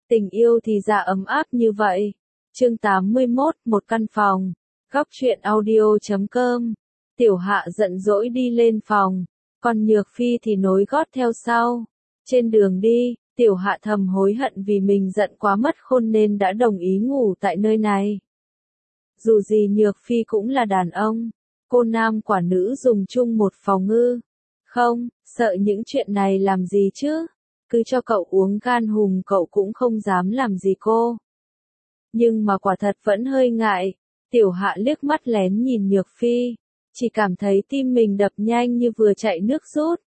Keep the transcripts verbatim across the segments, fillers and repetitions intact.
Tình yêu thì ra ấm áp như vậy. Chương tám mươi mốt, một căn phòng. Góc truyện audio chấm com. Tiểu Hạ giận dỗi đi lên phòng, còn Nhược Phi thì nối gót theo sau. Trên đường đi, Tiểu Hạ thầm hối hận vì mình giận quá mất khôn nên đã đồng ý ngủ tại nơi này. Dù gì Nhược Phi cũng là đàn ông, cô nam quả nữ dùng chung một phòng ư? Không, sợ những chuyện này làm gì chứ? Cứ cho cậu uống gan hùm cậu cũng không dám làm gì cô. Nhưng mà quả thật vẫn hơi ngại. Tiểu Hạ liếc mắt lén nhìn Nhược Phi, chỉ cảm thấy tim mình đập nhanh như vừa chạy nước rút.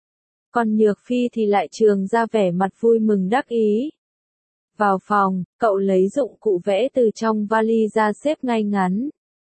Còn Nhược Phi thì lại trường ra vẻ mặt vui mừng đắc ý. Vào phòng, cậu lấy dụng cụ vẽ từ trong vali ra xếp ngay ngắn.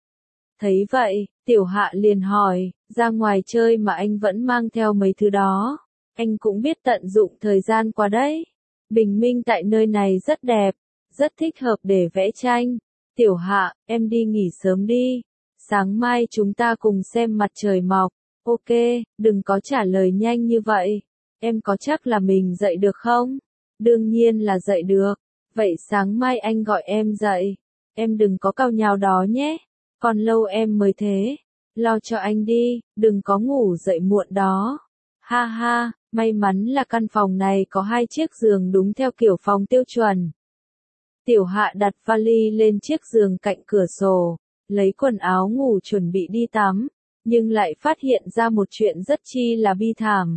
Thấy vậy, Tiểu Hạ liền hỏi, ra ngoài chơi mà anh vẫn mang theo mấy thứ đó. Anh cũng biết tận dụng thời gian qua đấy. Bình minh tại nơi này rất đẹp, rất thích hợp để vẽ tranh. Tiểu Hạ, em đi nghỉ sớm đi. Sáng mai chúng ta cùng xem mặt trời mọc. Ok, đừng có trả lời nhanh như vậy. Em có chắc là mình dậy được không? Đương nhiên là dậy được. Vậy sáng mai anh gọi em dậy. Em đừng có càu nhàu đó nhé. Còn lâu em mới thế. Lo cho anh đi, đừng có ngủ dậy muộn đó. Ha ha, may mắn là căn phòng này có hai chiếc giường đúng theo kiểu phòng tiêu chuẩn. Tiểu Hạ đặt vali lên chiếc giường cạnh cửa sổ, lấy quần áo ngủ chuẩn bị đi tắm, nhưng lại phát hiện ra một chuyện rất chi là bi thảm.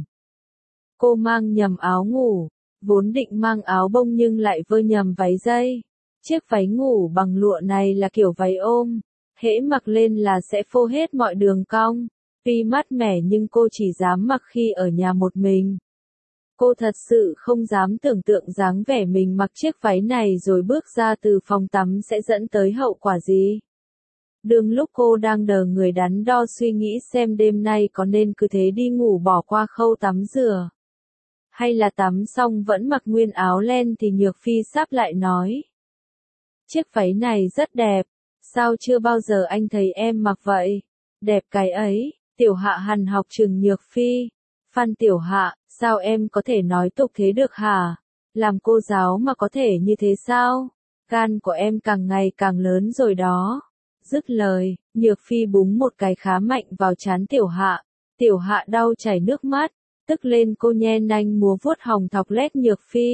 Cô mang nhầm áo ngủ, vốn định mang áo bông nhưng lại vơ nhầm váy dây. Chiếc váy ngủ bằng lụa này là kiểu váy ôm, hễ mặc lên là sẽ phô hết mọi đường cong. Tuy mát mẻ nhưng cô chỉ dám mặc khi ở nhà một mình. Cô thật sự không dám tưởng tượng dáng vẻ mình mặc chiếc váy này rồi bước ra từ phòng tắm sẽ dẫn tới hậu quả gì. Đương lúc cô đang đờ người đắn đo suy nghĩ xem đêm nay có nên cứ thế đi ngủ bỏ qua khâu tắm rửa, hay là tắm xong vẫn mặc nguyên áo len thì Nhược Phi sáp lại nói. Chiếc váy này rất đẹp, sao chưa bao giờ anh thấy em mặc vậy? Đẹp cái ấy. Tiểu Hạ hằn học trừng Nhược Phi. Phan Tiểu Hạ, sao em có thể nói tục thế được hả? Làm cô giáo mà có thể như thế sao? Gan của em càng ngày càng lớn rồi đó. Dứt lời, Nhược Phi búng một cái khá mạnh vào trán Tiểu Hạ. Tiểu Hạ đau chảy nước mắt, tức lên cô nhe nanh múa vuốt hồng thọc lét Nhược Phi.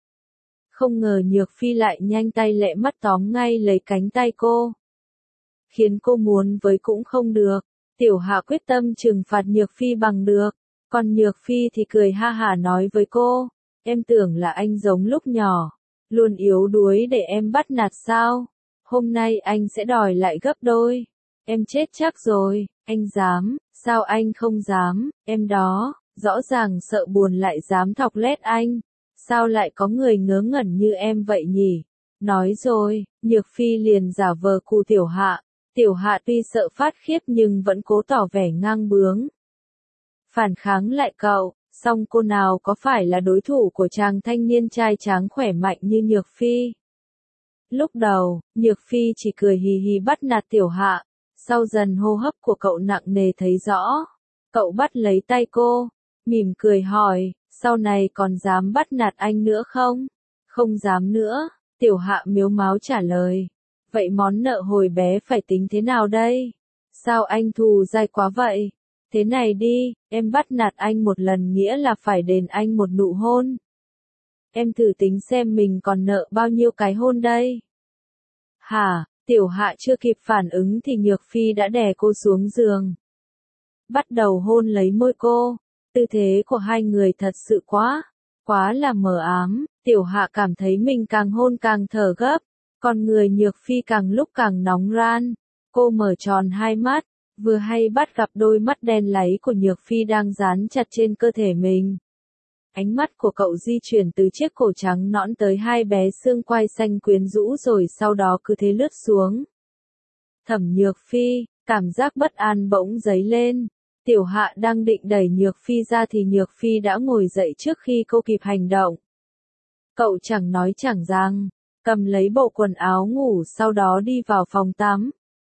Không ngờ Nhược Phi lại nhanh tay lẹ mắt tóm ngay lấy cánh tay cô, khiến cô muốn với cũng không được. Tiểu Hạ quyết tâm trừng phạt Nhược Phi bằng được, còn Nhược Phi thì cười ha hả nói với cô, em tưởng là anh giống lúc nhỏ, luôn yếu đuối để em bắt nạt sao? Hôm nay anh sẽ đòi lại gấp đôi. Em chết chắc rồi, anh dám, sao anh không dám, em đó, rõ ràng sợ buồn lại dám thọc lét anh. Sao lại có người ngớ ngẩn như em vậy nhỉ? Nói rồi, Nhược Phi liền giả vờ cù Tiểu Hạ. Tiểu Hạ tuy sợ phát khiếp nhưng vẫn cố tỏ vẻ ngang bướng. Phản kháng lại cậu, song cô nào có phải là đối thủ của chàng thanh niên trai tráng khỏe mạnh như Nhược Phi. Lúc đầu, Nhược Phi chỉ cười hì hì bắt nạt Tiểu Hạ, sau dần hô hấp của cậu nặng nề thấy rõ. Cậu bắt lấy tay cô, mỉm cười hỏi, sau này còn dám bắt nạt anh nữa không? Không dám nữa, Tiểu Hạ miếu máu trả lời. Vậy món nợ hồi bé phải tính thế nào đây? Sao anh thù dai quá vậy? Thế này đi, em bắt nạt anh một lần nghĩa là phải đền anh một nụ hôn. Em thử tính xem mình còn nợ bao nhiêu cái hôn đây. Hả, Tiểu Hạ chưa kịp phản ứng thì Nhược Phi đã đè cô xuống giường. Bắt đầu hôn lấy môi cô. Tư thế của hai người thật sự quá, quá là mờ ám. Tiểu Hạ cảm thấy mình càng hôn càng thở gấp. Còn người Nhược Phi càng lúc càng nóng ran. Cô mở tròn hai mắt, vừa hay bắt gặp đôi mắt đen láy của Nhược Phi đang dán chặt trên cơ thể mình. Ánh mắt của cậu di chuyển từ chiếc cổ trắng nõn tới hai bé xương quai xanh quyến rũ rồi sau đó cứ thế lướt xuống. Thẩm Nhược Phi, cảm giác bất an bỗng dấy lên. Tiểu Hạ đang định đẩy Nhược Phi ra thì Nhược Phi đã ngồi dậy trước khi cô kịp hành động. Cậu chẳng nói chẳng rằng, cầm lấy bộ quần áo ngủ sau đó đi vào phòng tắm.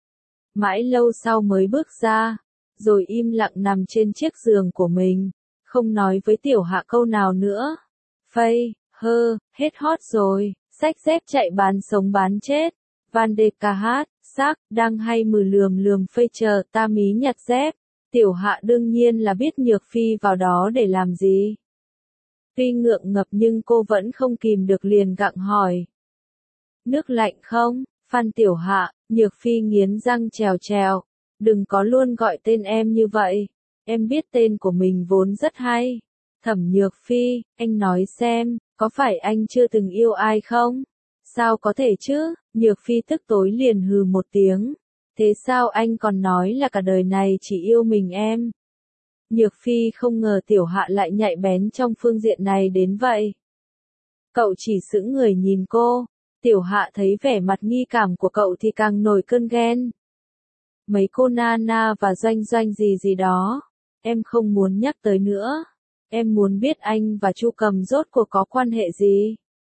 Mãi lâu sau mới bước ra, rồi im lặng nằm trên chiếc giường của mình, không nói với Tiểu Hạ câu nào nữa. Phây, hơ, hết hot rồi, xách dép chạy bán sống bán chết. Van de Kahat, xác, đang hay mừ lườm lườm phây chờ ta mí nhặt dép. Tiểu Hạ đương nhiên là biết Nhược Phi vào đó để làm gì. Tuy ngượng ngập nhưng cô vẫn không kìm được liền gặng hỏi. Nước lạnh không? Phan Tiểu Hạ, Nhược Phi nghiến răng trèo trèo. Đừng có luôn gọi tên em như vậy. Em biết tên của mình vốn rất hay. Thẩm Nhược Phi, anh nói xem, có phải anh chưa từng yêu ai không? Sao có thể chứ? Nhược Phi tức tối liền hừ một tiếng. Thế sao anh còn nói là cả đời này chỉ yêu mình em? Nhược Phi không ngờ Tiểu Hạ lại nhạy bén trong phương diện này đến vậy. Cậu chỉ sững người nhìn cô. Tiểu Hạ thấy vẻ mặt nghi cảm của cậu thì càng nổi cơn ghen. Mấy cô Nana và Doanh Doanh gì gì đó, em không muốn nhắc tới nữa. Em muốn biết anh và Chu Cầm rốt cuộc có quan hệ gì?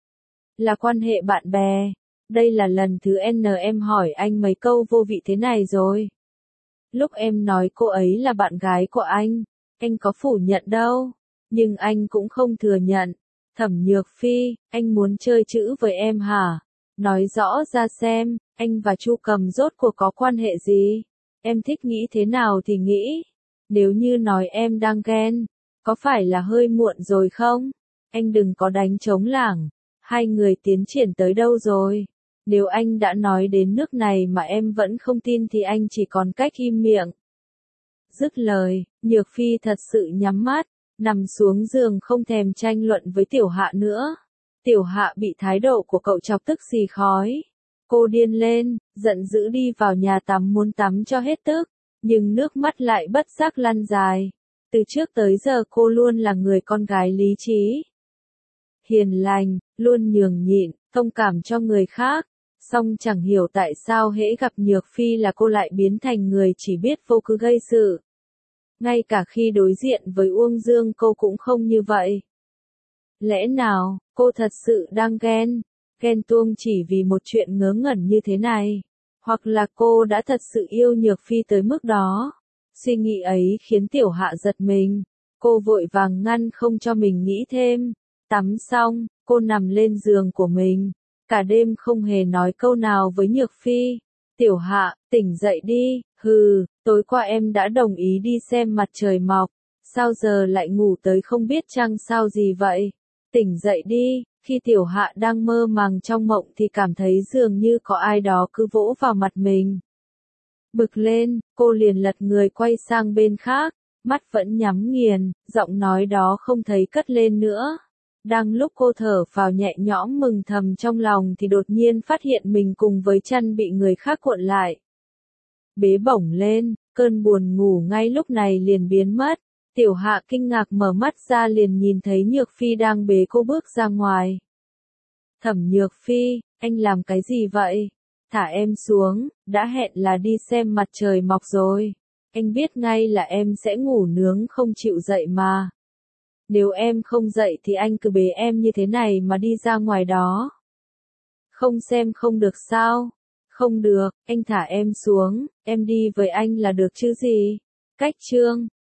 Là quan hệ bạn bè. Đây là lần thứ N em hỏi anh mấy câu vô vị thế này rồi. Lúc em nói cô ấy là bạn gái của anh, anh có phủ nhận đâu. Nhưng anh cũng không thừa nhận. Thẩm Nhược Phi, anh muốn chơi chữ với em hả? Nói rõ ra xem, anh và Chu Cầm rốt cuộc có quan hệ gì? Em thích nghĩ thế nào thì nghĩ. Nếu như nói em đang ghen, có phải là hơi muộn rồi không? Anh đừng có đánh trống lảng. Hai người tiến triển tới đâu rồi? Nếu anh đã nói đến nước này mà em vẫn không tin thì anh chỉ còn cách im miệng. Dứt lời, Nhược Phi thật sự nhắm mắt, nằm xuống giường không thèm tranh luận với Tiểu Hạ nữa. Tiểu Hạ bị thái độ của cậu chọc tức xì khói. Cô điên lên, giận dữ đi vào nhà tắm muốn tắm cho hết tức, nhưng nước mắt lại bất giác lăn dài. Từ trước tới giờ cô luôn là người con gái lý trí, hiền lành, luôn nhường nhịn, thông cảm cho người khác. Song chẳng hiểu tại sao hễ gặp Nhược Phi là cô lại biến thành người chỉ biết vô cớ gây sự. Ngay cả khi đối diện với Uông Dương cô cũng không như vậy. Lẽ nào, cô thật sự đang ghen, ghen tuông chỉ vì một chuyện ngớ ngẩn như thế này? Hoặc là cô đã thật sự yêu Nhược Phi tới mức đó? Suy nghĩ ấy khiến Tiểu Hạ giật mình. Cô vội vàng ngăn không cho mình nghĩ thêm. Tắm xong, cô nằm lên giường của mình. Cả đêm không hề nói câu nào với Nhược Phi. Tiểu Hạ, tỉnh dậy đi. Hừ, tối qua em đã đồng ý đi xem mặt trời mọc. Sao giờ lại ngủ tới không biết trăng sao gì vậy? Tỉnh dậy đi. Khi Tiểu Hạ đang mơ màng trong mộng thì cảm thấy dường như có ai đó cứ vỗ vào mặt mình. Bực lên, cô liền lật người quay sang bên khác, mắt vẫn nhắm nghiền, giọng nói đó không thấy cất lên nữa. Đang lúc cô thở phào nhẹ nhõm mừng thầm trong lòng thì đột nhiên phát hiện mình cùng với chăn bị người khác cuộn lại. Bế bổng lên, cơn buồn ngủ ngay lúc này liền biến mất. Tiểu Hạ kinh ngạc mở mắt ra liền nhìn thấy Nhược Phi đang bế cô bước ra ngoài. Thẩm Nhược Phi, anh làm cái gì vậy? Thả em xuống, đã hẹn là đi xem mặt trời mọc rồi. Anh biết ngay là em sẽ ngủ nướng không chịu dậy mà. Nếu em không dậy thì anh cứ bế em như thế này mà đi ra ngoài đó. Không xem không được sao? Không được, anh thả em xuống, em đi với anh là được chứ gì? Cách chương